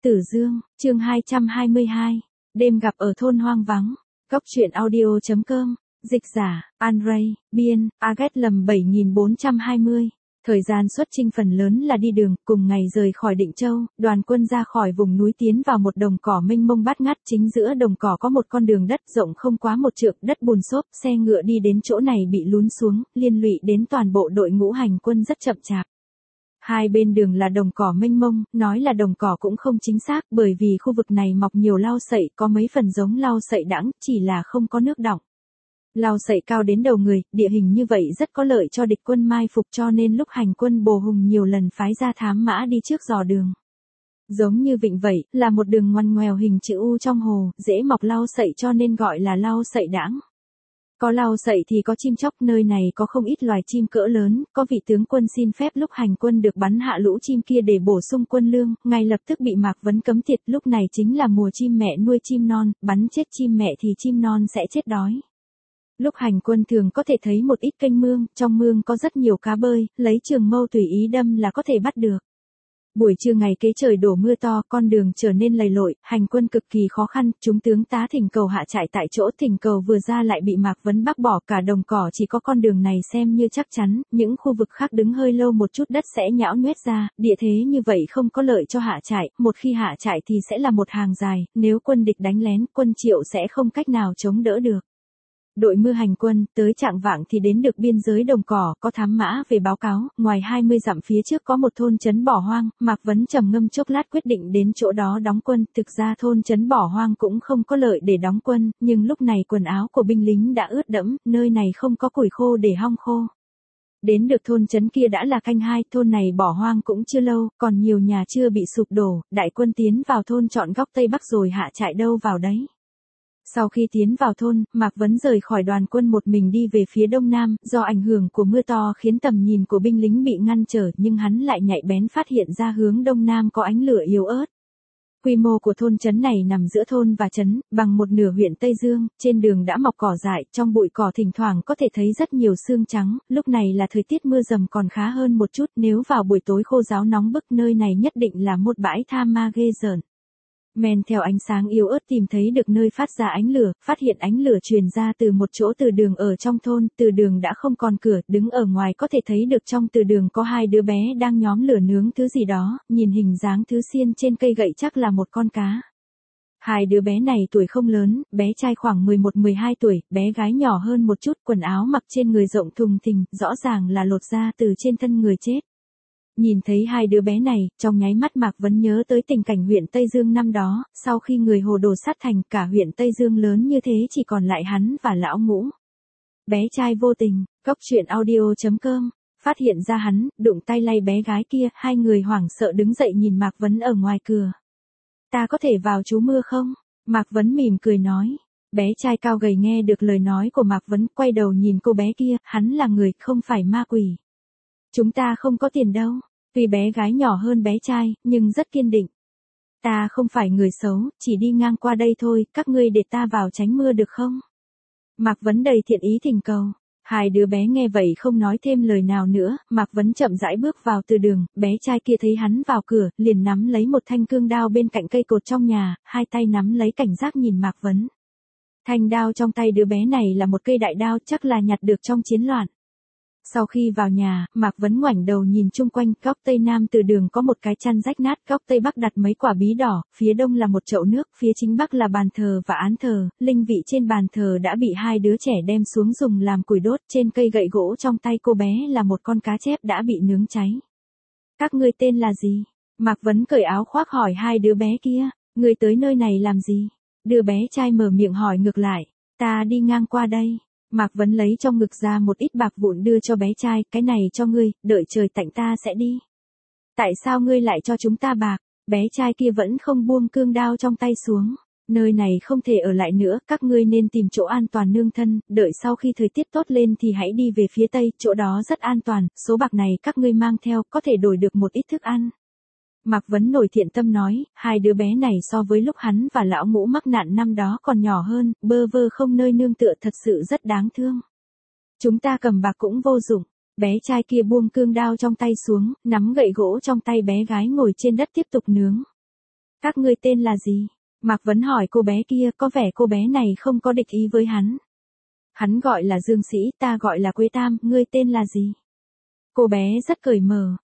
Tử Dương, chương 222. Đêm gặp ở thôn hoang vắng. Góc truyện audio.com. Dịch giả, An Ray, biên, Agat lầm 7420. Thời gian xuất chinh phần lớn là đi đường, cùng ngày rời khỏi Định Châu, đoàn quân ra khỏi vùng núi tiến vào một đồng cỏ mênh mông bát ngát, chính giữa đồng cỏ có một con đường đất rộng không quá một trượng, đất bùn xốp, xe ngựa đi đến chỗ này bị lún xuống, liên lụy đến toàn bộ đội ngũ hành quân rất chậm chạp. Hai bên đường là đồng cỏ mênh mông, nói là đồng cỏ cũng không chính xác, bởi vì khu vực này mọc nhiều lau sậy, có mấy phần giống lau sậy đãng, chỉ là không có nước đọng. Lau sậy cao đến đầu người, địa hình như vậy rất có lợi cho địch quân mai phục, cho nên lúc hành quân Bồ Hùng nhiều lần phái ra thám mã đi trước dò đường. Giống như vịnh vậy, là một đường ngoằn ngoèo hình chữ U trong hồ, dễ mọc lau sậy cho nên gọi là lau sậy đãng. Có lau sậy thì có chim chóc, nơi này có không ít loài chim cỡ lớn, có vị tướng quân xin phép lúc hành quân được bắn hạ lũ chim kia để bổ sung quân lương, ngay lập tức bị Mạc Vấn cấm tiệt, lúc này chính là mùa chim mẹ nuôi chim non, bắn chết chim mẹ thì chim non sẽ chết đói. Lúc hành quân thường có thể thấy một ít kênh mương, trong mương có rất nhiều cá bơi, lấy trường mâu tùy ý đâm là có thể bắt được. Buổi trưa ngày kế trời đổ mưa to, con đường trở nên lầy lội, hành quân cực kỳ khó khăn, chúng tướng tá thỉnh cầu hạ trại tại chỗ, thỉnh cầu vừa ra lại bị Mạc Vấn bác bỏ, cả đồng cỏ chỉ có con đường này xem như chắc chắn, những khu vực khác đứng hơi lâu một chút đất sẽ nhão nhoét ra, địa thế như vậy không có lợi cho hạ trại, một khi hạ trại thì sẽ là một hàng dài, nếu quân địch đánh lén, quân Triệu sẽ không cách nào chống đỡ được. Đội mưa hành quân, tới chạng vạng thì đến được biên giới đồng cỏ, có thám mã về báo cáo, ngoài 20 dặm phía trước có một thôn trấn bỏ hoang, Mạc Vấn trầm ngâm chốc lát quyết định đến chỗ đó đóng quân, thực ra thôn trấn bỏ hoang cũng không có lợi để đóng quân, nhưng lúc này quần áo của binh lính đã ướt đẫm, nơi này không có củi khô để hong khô. Đến được thôn trấn kia đã là canh 2, thôn này bỏ hoang cũng chưa lâu, còn nhiều nhà chưa bị sụp đổ, đại quân tiến vào thôn chọn góc Tây Bắc rồi hạ trại đâu vào đấy. Sau khi tiến vào thôn, Mạc Vấn rời khỏi đoàn quân một mình đi về phía đông nam, do ảnh hưởng của mưa to khiến tầm nhìn của binh lính bị ngăn trở, nhưng hắn lại nhạy bén phát hiện ra hướng đông nam có ánh lửa yếu ớt. Quy mô của thôn trấn này nằm giữa thôn và trấn, bằng một nửa huyện Tây Dương, trên đường đã mọc cỏ dại, trong bụi cỏ thỉnh thoảng có thể thấy rất nhiều sương trắng, lúc này là thời tiết mưa dầm còn khá hơn một chút, nếu vào buổi tối khô ráo nóng bức nơi này nhất định là một bãi tha ma ghê rợn. Men theo ánh sáng yếu ớt tìm thấy được nơi phát ra ánh lửa, phát hiện ánh lửa truyền ra từ một chỗ từ đường ở trong thôn, từ đường đã không còn cửa, đứng ở ngoài có thể thấy được trong từ đường có hai đứa bé đang nhóm lửa nướng thứ gì đó, nhìn hình dáng thứ xiên trên cây gậy chắc là một con cá. Hai đứa bé này tuổi không lớn, bé trai khoảng 11-12 tuổi, bé gái nhỏ hơn một chút, quần áo mặc trên người rộng thùng thình, rõ ràng là lột ra từ trên thân người chết. Nhìn thấy hai đứa bé này, trong nháy mắt Mạc Vấn nhớ tới tình cảnh huyện Tây Dương năm đó, sau khi người Hồ đổ sát thành, cả huyện Tây Dương lớn như thế chỉ còn lại hắn và lão Ngũ. Bé trai vô tình, góc truyện audio.com, phát hiện ra hắn, đụng tay lay bé gái kia, hai người hoảng sợ đứng dậy nhìn Mạc Vấn ở ngoài cửa. Ta có thể vào trú mưa không? Mạc Vấn mỉm cười nói. Bé trai cao gầy nghe được lời nói của Mạc Vấn, quay đầu nhìn cô bé kia, hắn là người, không phải ma quỷ. Chúng ta không có tiền đâu. Tuy bé gái nhỏ hơn bé trai, nhưng rất kiên định. Ta không phải người xấu, chỉ đi ngang qua đây thôi, các ngươi để ta vào tránh mưa được không? Mạc Vấn đầy thiện ý thỉnh cầu. Hai đứa bé nghe vậy không nói thêm lời nào nữa, Mạc Vấn chậm rãi bước vào từ đường, bé trai kia thấy hắn vào cửa, liền nắm lấy một thanh cương đao bên cạnh cây cột trong nhà, hai tay nắm lấy cảnh giác nhìn Mạc Vấn. Thanh đao trong tay đứa bé này là một cây đại đao, chắc là nhặt được trong chiến loạn. Sau khi vào nhà, Mạc Vấn ngoảnh đầu nhìn chung quanh, góc Tây Nam từ đường có một cái chăn rách nát, góc Tây Bắc đặt mấy quả bí đỏ, phía đông là một chậu nước, phía chính bắc là bàn thờ và án thờ, linh vị trên bàn thờ đã bị hai đứa trẻ đem xuống dùng làm củi đốt, trên cây gậy gỗ trong tay cô bé là một con cá chép đã bị nướng cháy. Các ngươi tên là gì? Mạc Vấn cởi áo khoác hỏi hai đứa bé kia, ngươi tới nơi này làm gì? Đứa bé trai mở miệng hỏi ngược lại, ta đi ngang qua đây. Mạc Vấn lấy trong ngực ra một ít bạc vụn đưa cho bé trai, cái này cho ngươi, đợi trời tạnh ta sẽ đi. Tại sao ngươi lại cho chúng ta bạc? Bé trai kia vẫn không buông cương đao trong tay xuống. Nơi này không thể ở lại nữa, các ngươi nên tìm chỗ an toàn nương thân, đợi sau khi thời tiết tốt lên thì hãy đi về phía tây, chỗ đó rất an toàn, số bạc này các ngươi mang theo, có thể đổi được một ít thức ăn. Mạc Vấn nổi thiện tâm nói, hai đứa bé này so với lúc hắn và lão Ngũ mắc nạn năm đó còn nhỏ hơn, bơ vơ không nơi nương tựa, thật sự rất đáng thương. Chúng ta cầm bạc cũng vô dụng. Bé trai kia buông cương đao trong tay xuống, nắm gậy gỗ trong tay bé gái ngồi trên đất tiếp tục nướng. Các ngươi tên là gì? Mạc Vấn hỏi cô bé kia, có vẻ cô bé này không có địch ý với hắn. Hắn gọi là Dương Sĩ, ta gọi là Quế Tam, ngươi tên là gì? Cô bé rất cởi mở.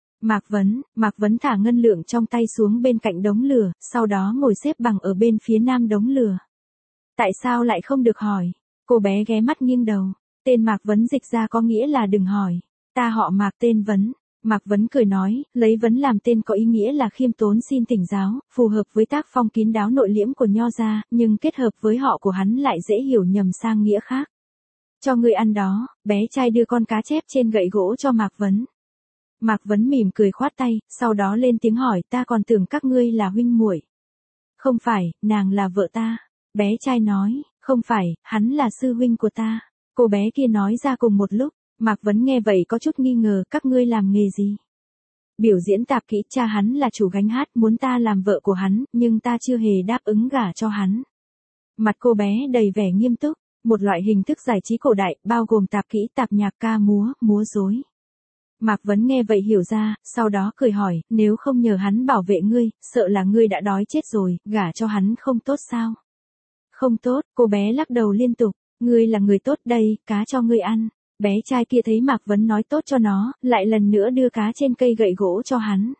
Mạc Vấn thả ngân lượng trong tay xuống bên cạnh đống lửa, sau đó ngồi xếp bằng ở bên phía nam đống lửa. Tại sao lại không được hỏi? Cô bé ghé mắt nghiêng đầu. Tên Mạc Vấn dịch ra có nghĩa là đừng hỏi. Ta họ Mạc tên Vấn. Mạc Vấn cười nói, lấy Vấn làm tên có ý nghĩa là khiêm tốn xin thỉnh giáo, phù hợp với tác phong kín đáo nội liễm của Nho gia, nhưng kết hợp với họ của hắn lại dễ hiểu nhầm sang nghĩa khác. Cho ngươi ăn đó, bé trai đưa con cá chép trên gậy gỗ cho Mạc Vấn. Mạc Vấn mỉm cười khoát tay, sau đó lên tiếng hỏi, ta còn tưởng các ngươi là huynh muội. Không phải, nàng là vợ ta. Bé trai nói, không phải, hắn là sư huynh của ta. Cô bé kia nói ra cùng một lúc. Mạc Vấn nghe vậy có chút nghi ngờ, các ngươi làm nghề gì? Biểu diễn tạp kỹ, cha hắn là chủ gánh hát, muốn ta làm vợ của hắn, nhưng ta chưa hề đáp ứng gả cho hắn. Mặt cô bé đầy vẻ nghiêm túc, một loại hình thức giải trí cổ đại, bao gồm tạp kỹ, tạp nhạc, ca múa, múa rối. Mạc Vấn nghe vậy hiểu ra, sau đó cười hỏi, nếu không nhờ hắn bảo vệ ngươi, sợ là ngươi đã đói chết rồi, gả cho hắn không tốt sao? Không tốt, cô bé lắc đầu liên tục, ngươi là người tốt đây, cá cho ngươi ăn. Bé trai kia thấy Mạc Vấn nói tốt cho nó, lại lần nữa đưa cá trên cây gậy gỗ cho hắn.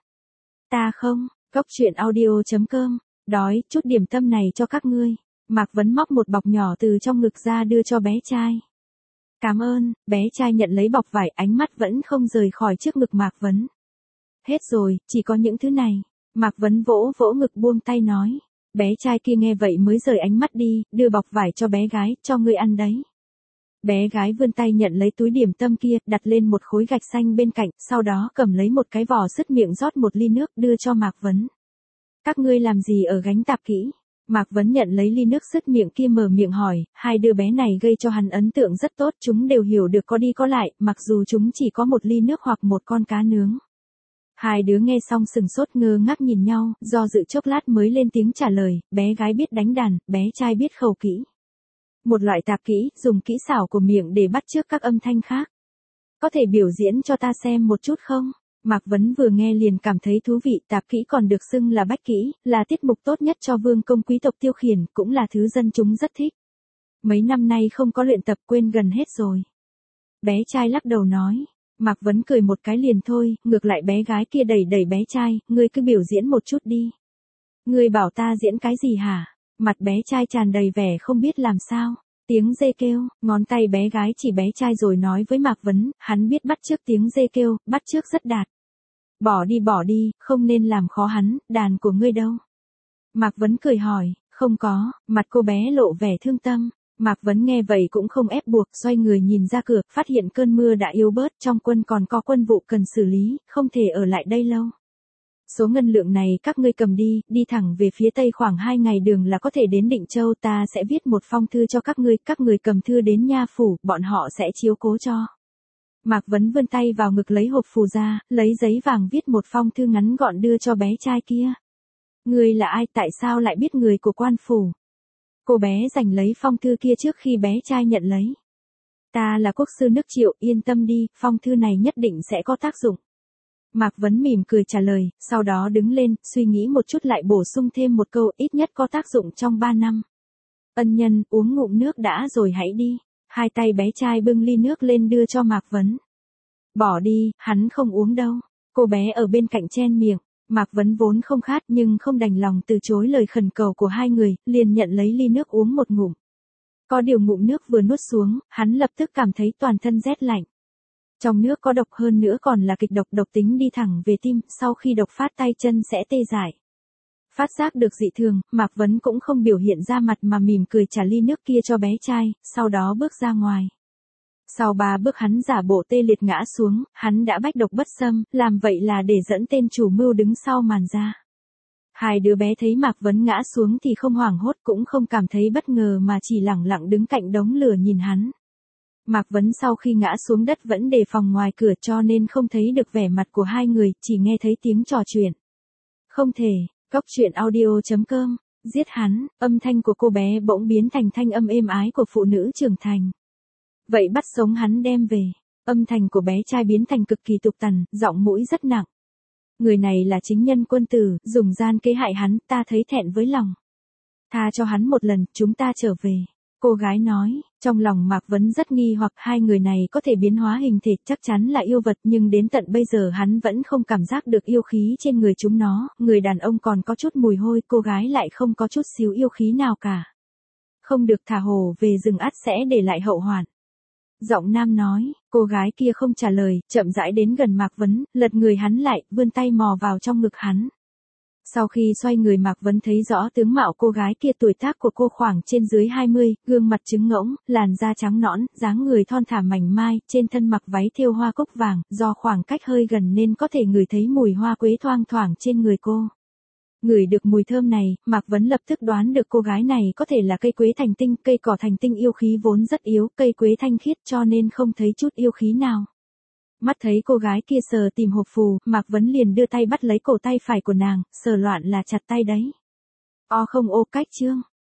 Ta không, Cốc truyện audio.com, đói, chút điểm tâm này cho các ngươi. Mạc Vấn móc một bọc nhỏ từ trong ngực ra đưa cho bé trai. Cảm ơn, bé trai nhận lấy bọc vải, ánh mắt vẫn không rời khỏi trước ngực Mạc Vấn. Hết rồi, chỉ có những thứ này. Mạc Vấn vỗ vỗ ngực buông tay nói. Bé trai kia nghe vậy mới rời ánh mắt đi, đưa bọc vải cho bé gái, cho ngươi ăn đấy. Bé gái vươn tay nhận lấy túi điểm tâm kia, đặt lên một khối gạch xanh bên cạnh, sau đó cầm lấy một cái vò sứt miệng rót một ly nước đưa cho Mạc Vấn. Các ngươi làm gì ở gánh tạp kỹ? Mạc Vấn nhận lấy ly nước sứt miệng kia mở miệng hỏi, hai đứa bé này gây cho hắn ấn tượng rất tốt, chúng đều hiểu được có đi có lại, mặc dù chúng chỉ có một ly nước hoặc một con cá nướng. Hai đứa nghe xong sừng sốt ngơ ngác nhìn nhau, do dự chốc lát mới lên tiếng trả lời, bé gái biết đánh đàn, bé trai biết khẩu kỹ. Một loại tạp kỹ, dùng kỹ xảo của miệng để bắt chước các âm thanh khác. Có thể biểu diễn cho ta xem một chút không? Mạc Vấn vừa nghe liền cảm thấy thú vị, tạp kỹ còn được xưng là bách kỹ, là tiết mục tốt nhất cho vương công quý tộc tiêu khiển, cũng là thứ dân chúng rất thích. Mấy năm nay không có luyện tập quên gần hết rồi. Bé trai lắc đầu nói. Mạc Vấn cười một cái liền thôi, ngược lại bé gái kia đẩy đẩy bé trai, ngươi cứ biểu diễn một chút đi. Ngươi bảo ta diễn cái gì hả? Mặt bé trai tràn đầy vẻ không biết làm sao. Tiếng dê kêu, ngón tay bé gái chỉ bé trai rồi nói với Mạc Vấn, hắn biết bắt chước tiếng dê kêu, bắt chước rất đạt. Bỏ đi, không nên làm khó hắn, đàn của ngươi đâu? Mạc Vấn cười hỏi, không có, mặt cô bé lộ vẻ thương tâm. Mạc Vấn nghe vậy cũng không ép buộc, xoay người nhìn ra cửa, phát hiện cơn mưa đã yếu bớt, trong quân còn có quân vụ cần xử lý, không thể ở lại đây lâu. Số ngân lượng này các ngươi cầm đi, đi thẳng về phía tây khoảng 2 ngày đường là có thể đến Định Châu, ta sẽ viết một phong thư cho các người cầm thư đến nha phủ, bọn họ sẽ chiếu cố cho. Mạc Vấn vươn tay vào ngực lấy hộp phù ra, lấy giấy vàng viết một phong thư ngắn gọn đưa cho bé trai kia. Ngươi là ai, tại sao lại biết người của quan phủ? Cô bé giành lấy phong thư kia trước khi bé trai nhận lấy. Ta là quốc sư nước Triệu, yên tâm đi, phong thư này nhất định sẽ có tác dụng. Mạc Vấn mỉm cười trả lời, sau đó đứng lên, suy nghĩ một chút lại bổ sung thêm một câu, ít nhất có tác dụng trong 3 năm. Ân nhân, uống ngụm nước đã rồi hãy đi. Hai tay bé trai bưng ly nước lên đưa cho Mạc Vấn. Bỏ đi, hắn không uống đâu. Cô bé ở bên cạnh chen miệng. Mạc Vấn vốn không khát nhưng không đành lòng từ chối lời khẩn cầu của hai người, liền nhận lấy ly nước uống một ngụm. Có điều ngụm nước vừa nuốt xuống, hắn lập tức cảm thấy toàn thân rét lạnh. Trong nước có độc, hơn nữa còn là kịch độc, độc tính đi thẳng về tim, sau khi độc phát tay chân sẽ tê dại. Phát giác được dị thường, Mạc Vấn cũng không biểu hiện ra mặt mà mỉm cười trả ly nước kia cho bé trai, sau đó bước ra ngoài. Sau 3 bước hắn giả bộ tê liệt ngã xuống, hắn đã bách độc bất xâm, làm vậy là để dẫn tên chủ mưu đứng sau màn ra. Hai đứa bé thấy Mạc Vấn ngã xuống thì không hoảng hốt cũng không cảm thấy bất ngờ mà chỉ lẳng lặng đứng cạnh đống lửa nhìn hắn. Mạc Vấn sau khi ngã xuống đất vẫn đề phòng ngoài cửa cho nên không thấy được vẻ mặt của hai người, chỉ nghe thấy tiếng trò chuyện. Không thể, Cốc truyện audio.com, giết hắn, âm thanh của cô bé bỗng biến thành thanh âm êm ái của phụ nữ trưởng thành. Vậy bắt sống hắn đem về, âm thanh của bé trai biến thành cực kỳ tục tằn, giọng mũi rất nặng. Người này là chính nhân quân tử, dùng gian kế hại hắn, ta thấy thẹn với lòng. Tha cho hắn một lần, chúng ta trở về. Cô gái nói, trong lòng Mạc Vấn rất nghi hoặc hai người này có thể biến hóa hình thể chắc chắn là yêu vật nhưng đến tận bây giờ hắn vẫn không cảm giác được yêu khí trên người chúng nó, người đàn ông còn có chút mùi hôi, cô gái lại không có chút xíu yêu khí nào cả. Không được thả hổ về rừng ắt sẽ để lại hậu hoạn. Giọng nam nói, cô gái kia không trả lời, chậm rãi đến gần Mạc Vấn, lật người hắn lại, vươn tay mò vào trong ngực hắn. Sau khi xoay người Mạc Vấn thấy rõ tướng mạo cô gái kia, tuổi tác của cô khoảng trên dưới 20, gương mặt trứng ngỗng, làn da trắng nõn, dáng người thon thả mảnh mai, trên thân mặc váy thêu hoa cúc vàng, do khoảng cách hơi gần nên có thể ngửi thấy mùi hoa quế thoang thoảng trên người cô. Ngửi được mùi thơm này, Mạc Vấn lập tức đoán được cô gái này có thể là cây quế thành tinh, cây cỏ thành tinh yêu khí vốn rất yếu, cây quế thanh khiết cho nên không thấy chút yêu khí nào. Mắt thấy cô gái kia sờ tìm hộp phù, Mạc Vấn liền đưa tay bắt lấy cổ tay phải của nàng, sờ loạn là chặt tay đấy. O không ô cách chương.